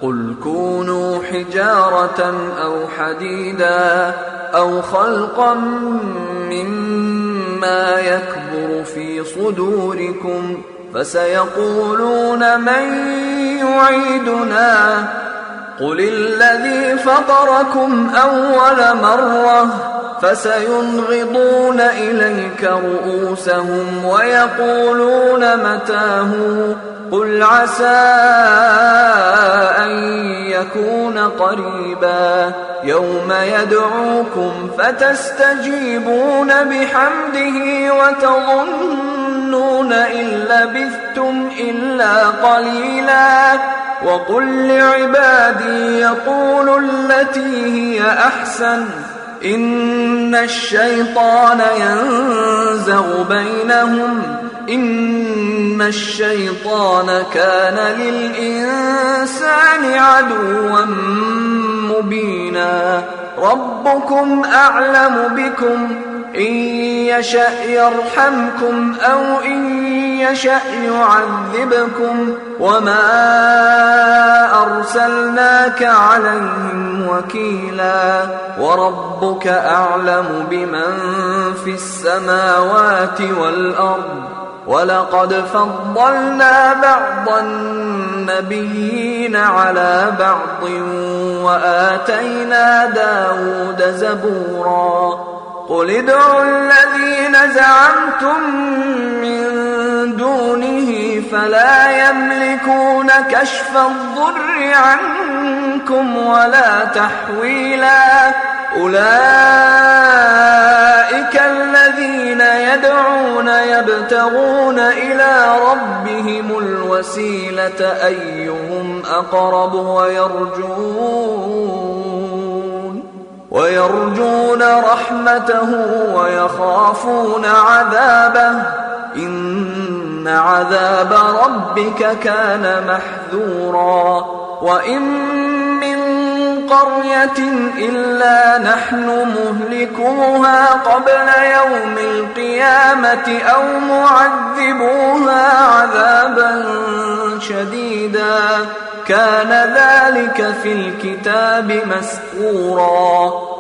قل كونوا حجارة أو حديدا أو خلقا مما يكبر في صدوركم فسيقولون من يعيدنا قل الذي فطركم أول مرة فسينغضون إليك رؤوسهم ويقولون متاه قل عسى أن يكون قريبا يوم يدعوكم فتستجيبون بحمده وتظنون إن لبثتم إلا قليلا وقل لعبادي يقولوا التي هي أحسن إن الشيطان ينزغ بينهم إن الشيطان كان للإنسان عدوا مبينا ربكم أعلم بكم إن يشأ يرحمكم أو إن يشأ يعذبكم وما أرسلناك عليهم وكيلا وربك أعلم بمن في السماوات والأرض ولقد فضلنا بعض النبيين على بعض وآتينا داود زبورا قل ادعوا الذين زعمتم من دونه فلا يملكون كشف الضر عنكم ولا تحويلا أولئك الذين يدعون يبتغون إلى ربهم الوسيلة أيهم أقرب ويرجون رحمته ويخافون عذابه إن عذاب ربك كان محذورا وإن من قرية إلا نحن مهلكوها قبل يوم القيامة أو معذبوها عذابا شديدا كان ذلك في الكتاب مسطورا